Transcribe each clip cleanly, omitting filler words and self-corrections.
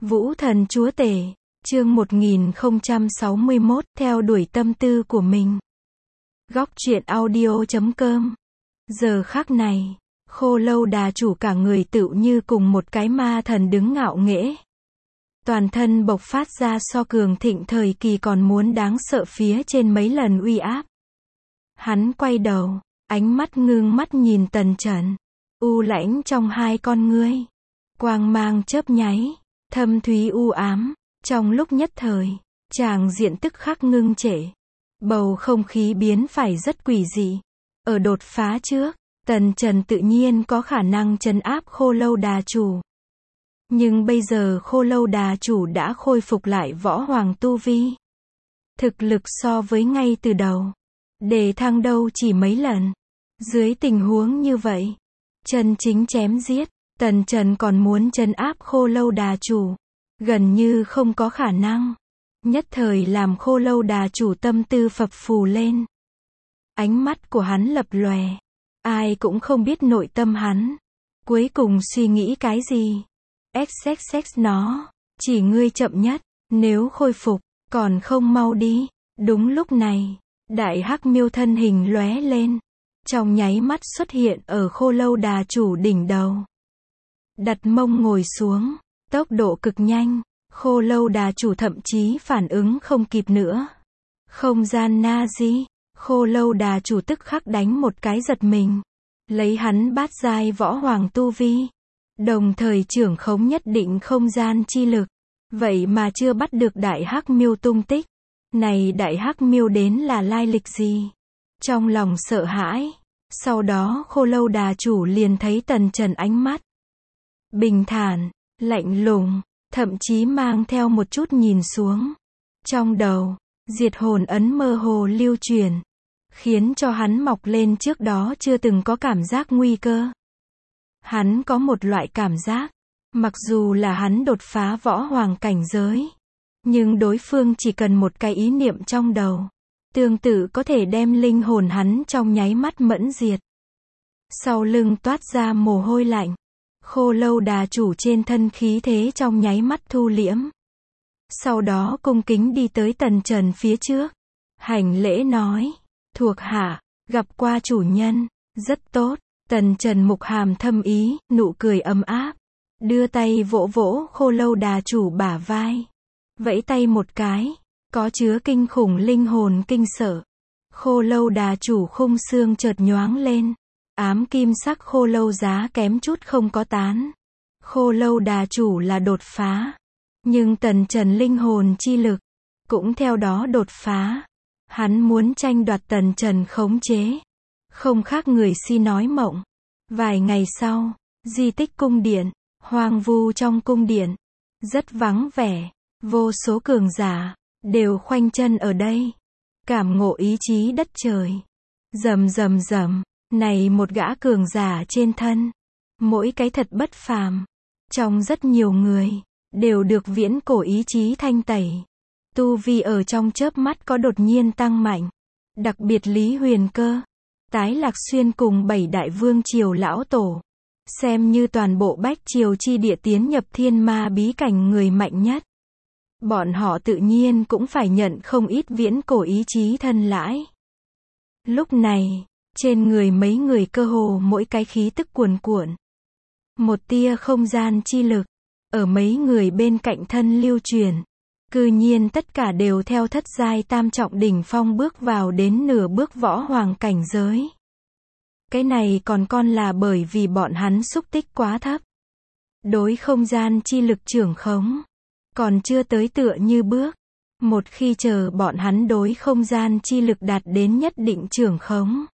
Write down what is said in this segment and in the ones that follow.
Vũ Thần Chúa Tể, chương 1061, theo đuổi tâm tư của mình. Góc truyện audio.com. Giờ khắc này, Khô Lâu Đà chủ cả người tựu như cùng một cái ma thần đứng ngạo nghễ. Toàn thân bộc phát ra so cường thịnh thời kỳ còn muốn đáng sợ phía trên mấy lần uy áp. Hắn quay đầu, ánh mắt ngưng mắt nhìn Tần Trần. U lãnh trong hai con ngươi. Quang mang chớp nháy, thâm thúy u ám. Trong lúc nhất thời, tràng diện tức khắc ngưng trệ. Bầu không khí biến phải rất quỷ dị. Ở đột phá trước, Tần Trần tự nhiên có khả năng trấn áp Khô Lâu Đà chủ. Nhưng bây giờ Khô Lâu Đà chủ đã khôi phục lại võ hoàng tu vi. Thực lực so với ngay từ đầu, đề thăng đâu chỉ mấy lần. Dưới tình huống như vậy, chân chính chém giết, Tần Trần còn muốn trấn áp Khô Lâu Đà chủ, gần như không có khả năng. Nhất thời làm Khô Lâu Đà chủ tâm tư phập phù lên. Ánh mắt của hắn lập lòe. Ai cũng không biết nội tâm hắn cuối cùng suy nghĩ cái gì. XXX nó, chỉ ngươi chậm nhất, nếu khôi phục, còn không mau đi. Đúng lúc này, đại hắc miêu thân hình lóe lên, trong nháy mắt xuất hiện ở Khô Lâu Đà chủ đỉnh đầu. Đặt mông ngồi xuống, tốc độ cực nhanh, Khô Lâu Đà chủ thậm chí phản ứng không kịp nữa. Không gian na di, Khô Lâu Đà chủ tức khắc đánh một cái giật mình, lấy hắn bát giai võ hoàng tu vi, đồng thời trưởng khống nhất định không gian chi lực, vậy mà chưa bắt được đại hắc miêu tung tích. Này đại hắc miêu đến là lai lịch gì? Trong lòng sợ hãi, sau đó Khô Lâu Đà chủ liền thấy Tần Trần ánh mắt bình thản, lạnh lùng, thậm chí mang theo một chút nhìn xuống. Trong đầu, diệt hồn ấn mơ hồ lưu truyền, khiến cho hắn mọc lên trước đó chưa từng có cảm giác nguy cơ. Hắn có một loại cảm giác, mặc dù là hắn đột phá võ hoàng cảnh giới, nhưng đối phương chỉ cần một cái ý niệm trong đầu, tương tự có thể đem linh hồn hắn trong nháy mắt mẫn diệt. Sau lưng toát ra mồ hôi lạnh, Khô Lâu Đà chủ trên thân khí thế trong nháy mắt thu liễm. Sau đó cung kính đi tới Tần Trần phía trước, hành lễ nói, thuộc hạ, gặp qua chủ nhân, rất tốt. Tần Trần mục hàm thâm ý, nụ cười ấm áp, đưa tay vỗ vỗ Khô Lâu Đà chủ bả vai, vẫy tay một cái, có chứa kinh khủng linh hồn kinh sợ. Khô Lâu Đà chủ khung xương chợt nhoáng lên, ám kim sắc khô lâu giá kém chút không có tán. Khô Lâu Đà chủ là đột phá, nhưng Tần Trần linh hồn chi lực cũng theo đó đột phá. Hắn muốn tranh đoạt Tần Trần khống chế, không khác người si nói mộng. Vài ngày sau, di tích cung điện, hoang vu trong cung điện, rất vắng vẻ, vô số cường giả đều khoanh chân ở đây, cảm ngộ ý chí đất trời. Rầm rầm rầm, này một gã cường giả trên thân, mỗi cái thật bất phàm. Trong rất nhiều người, đều được viễn cổ ý chí thanh tẩy. Tu vi ở trong chớp mắt có đột nhiên tăng mạnh. Đặc biệt Lý Huyền Cơ, Tái Lạc Xuyên cùng 7 đại vương triều lão tổ, xem như toàn bộ Bách Triều chi địa tiến nhập thiên ma bí cảnh người mạnh nhất. Bọn họ tự nhiên cũng phải nhận không ít viễn cổ ý chí thân lãi. Lúc này, trên người mấy người cơ hồ mỗi cái khí tức cuồn cuộn. Một tia không gian chi lực, ở mấy người bên cạnh thân lưu truyền. Cư nhiên tất cả đều theo thất giai tam trọng đỉnh phong bước vào đến nửa bước võ hoàng cảnh giới. Cái này còn là bởi vì bọn hắn xúc tích quá thấp. Đối không gian chi lực trưởng khống, còn chưa tới tựa như bước. Một khi chờ bọn hắn đối không gian chi lực đạt đến nhất định trưởng khống,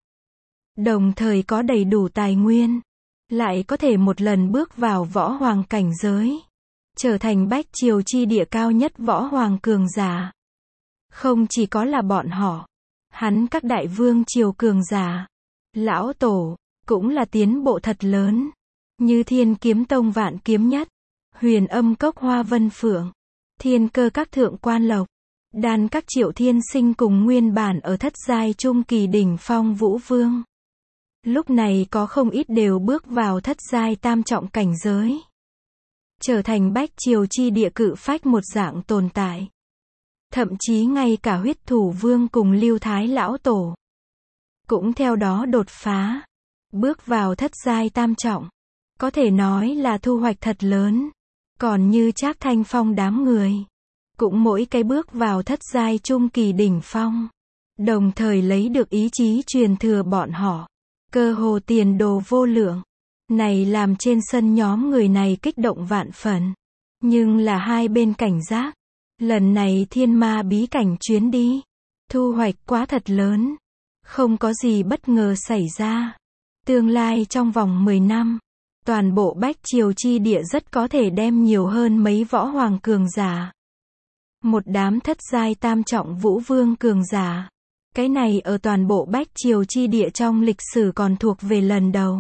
đồng thời có đầy đủ tài nguyên, lại có thể một lần bước vào võ hoàng cảnh giới, trở thành Bách Triều chi địa cao nhất võ hoàng cường giả. Không chỉ có là bọn họ, hắn các đại vương triều cường giả, lão tổ, cũng là tiến bộ thật lớn. Như Thiên Kiếm Tông Vạn Kiếm Nhất, Huyền Âm Cốc Hoa Vân Phượng, Thiên Cơ các thượng quan lộc, Đan các Triệu Thiên Sinh cùng nguyên bản ở thất giai trung kỳ đỉnh phong Vũ Vương. Lúc này có không ít đều bước vào thất giai tam trọng cảnh giới. trở thành bách triều chi địa cự phách một dạng tồn tại. Thậm chí ngay cả Huyết Thủ Vương cùng Lưu Thái Lão Tổ cũng theo đó đột phá, bước vào thất giai tam trọng. Có thể nói là thu hoạch thật lớn. Còn như Trác Thanh Phong đám người, cũng mỗi cái bước vào thất giai trung kỳ đỉnh phong, đồng thời lấy được ý chí truyền thừa bọn họ, cơ hồ tiền đồ vô lượng. Này làm trên sân nhóm người này kích động vạn phần. Nhưng là hai bên cảnh giác. Lần này thiên ma bí cảnh chuyến đi, thu hoạch quá thật lớn. Không có gì bất ngờ xảy ra. Tương lai trong vòng 10 năm, toàn bộ bách triều chi địa rất có thể đem nhiều hơn mấy võ hoàng cường giả. Một đám thất giai tam trọng vũ vương cường giả. Cái này ở toàn bộ bách triều chi địa trong lịch sử còn thuộc về lần đầu.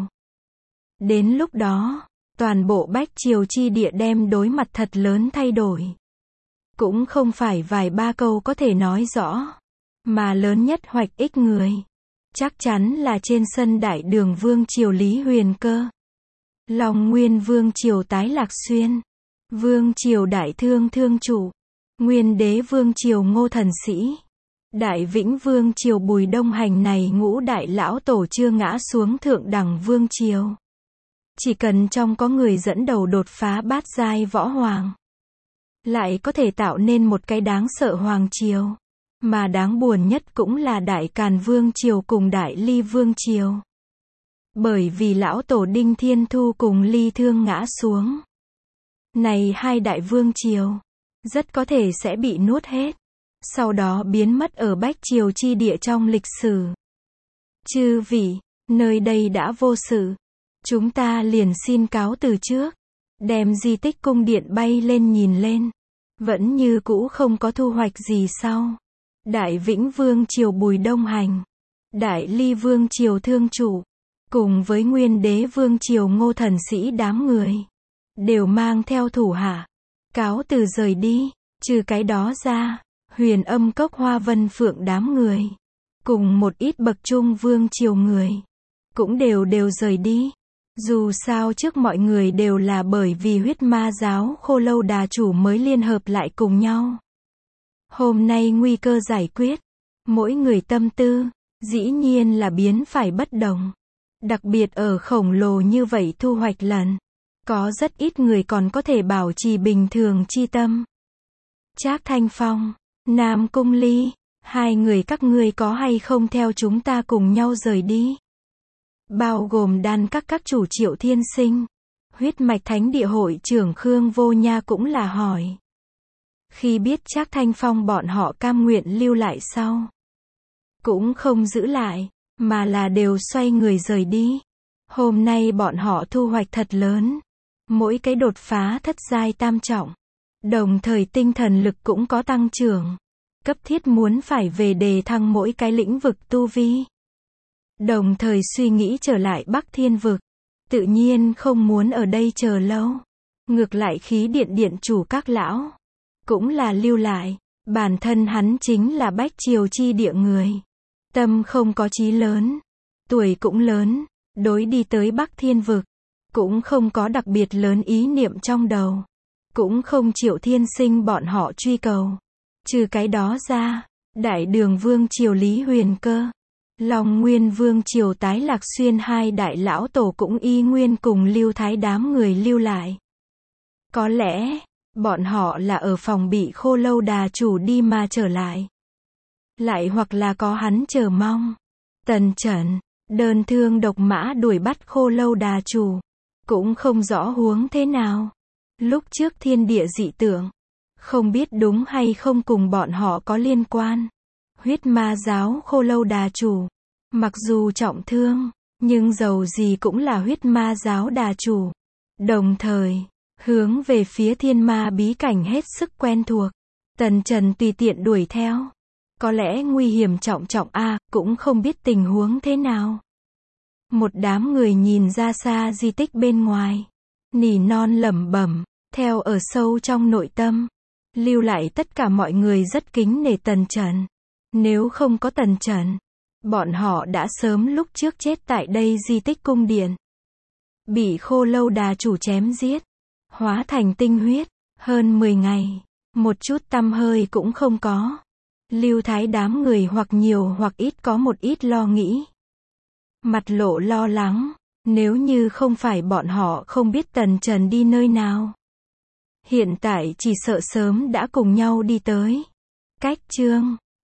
Đến lúc đó, toàn bộ bách triều chi địa đem đối mặt thật lớn thay đổi. Cũng không phải vài ba câu có thể nói rõ, mà lớn nhất hoạch ích người. Chắc chắn là trên sân đại đường vương triều Lý Huyền Cơ, Long Nguyên vương triều Tái Lạc Xuyên, vương triều Đại Thương Thương Chủ, Nguyên đế vương triều Ngô Thần Sĩ, Đại Vĩnh vương triều Bùi Đông Hành này ngũ đại lão tổ chưa ngã xuống thượng đẳng vương triều. Chỉ cần trong có người dẫn đầu đột phá bát giai võ hoàng, lại có thể tạo nên một cái đáng sợ hoàng triều. Mà đáng buồn nhất cũng là Đại Càn vương triều cùng Đại Ly vương triều. Bởi vì lão tổ Đinh Thiên Thu cùng Ly Thương ngã xuống, này hai đại vương triều rất có thể sẽ bị nuốt hết, sau đó biến mất ở bách triều chi địa trong lịch sử. Chư vị, nơi đây đã vô sự. Chúng ta liền xin cáo từ trước. Đem di tích cung điện bay lên nhìn lên. Vẫn như cũ không có thu hoạch gì sau. Đại Vĩnh vương triều Bùi Đông Hành, Đại Ly vương triều Thương Chủ, cùng với Nguyên đế vương triều Ngô Thần Sĩ đám người, đều mang theo thủ hạ, cáo từ rời đi. Trừ cái đó ra, Huyền Âm Cốc Hoa Vân Phượng đám người, cùng một ít bậc trung vương triều người, cũng đều rời đi. Dù sao trước mọi người đều là bởi vì huyết ma giáo Khô Lâu Đà chủ mới liên hợp lại cùng nhau. Hôm nay nguy cơ giải quyết, mỗi người tâm tư, dĩ nhiên là biến phải bất đồng. Đặc biệt ở khổng lồ như vậy thu hoạch lần, có rất ít người còn có thể bảo trì bình thường chi tâm. Trác Thanh Phong, Nam Cung Ly, hai người các ngươi có hay không theo chúng ta cùng nhau rời đi? Bao gồm đan các chủ Triệu Thiên Sinh, huyết mạch thánh địa hội trưởng Khương Vô Nha cũng là hỏi. Khi biết Trác Thanh Phong bọn họ cam nguyện lưu lại sau, cũng không giữ lại, mà là đều xoay người rời đi. Hôm nay bọn họ thu hoạch thật lớn, mỗi cái đột phá thất giai tam trọng, đồng thời tinh thần lực cũng có tăng trưởng, cấp thiết muốn phải về đề thăng mỗi cái lĩnh vực tu vi. Đồng thời suy nghĩ trở lại Bắc Thiên vực, tự nhiên không muốn ở đây chờ lâu. Ngược lại khí điện điện chủ các lão, cũng là lưu lại, bản thân hắn chính là bách triều chi địa người. Tâm không có chí lớn, tuổi cũng lớn, đối đi tới Bắc Thiên vực, cũng không có đặc biệt lớn ý niệm trong đầu. Cũng không Triệu Thiên Sinh bọn họ truy cầu. Trừ cái đó ra, Đại Đường vương triều Lý Huyền Cơ, Long Nguyên vương triều Tái Lạc Xuyên hai đại lão tổ cũng y nguyên cùng Lưu Thái đám người lưu lại. Có lẽ, bọn họ là ở phòng bị Khô Lâu Đà chủ đi mà trở lại. Lại hoặc là có hắn chờ mong. Tần Chẩn, đơn thương độc mã đuổi bắt Khô Lâu Đà chủ. Cũng không rõ huống thế nào. Lúc trước thiên địa dị tượng, không biết đúng hay không cùng bọn họ có liên quan. Huyết ma giáo Khô Lâu Đà chủ, mặc dù trọng thương, nhưng dầu gì cũng là huyết ma giáo đà chủ. Đồng thời, hướng về phía thiên ma bí cảnh hết sức quen thuộc. Tần Trần tùy tiện đuổi theo. Có lẽ nguy hiểm trọng trọng cũng không biết tình huống thế nào. Một đám người nhìn ra xa di tích bên ngoài, nỉ non lẩm bẩm, theo ở sâu trong nội tâm, lưu lại tất cả mọi người rất kính nể Tần Trần. Nếu không có Tần Trần, bọn họ đã sớm lúc trước chết tại đây di tích cung điện, bị Khô Lâu Đà chủ chém giết. hóa thành tinh huyết. Hơn 10 ngày, một chút tăm hơi cũng không có. Lưu Thái đám người hoặc nhiều hoặc ít có một ít lo nghĩ. Mặt lộ lo lắng, nếu như không phải bọn họ không biết Tần Trần đi nơi nào. Hiện tại chỉ sợ sớm đã cùng nhau đi tới. Cách chương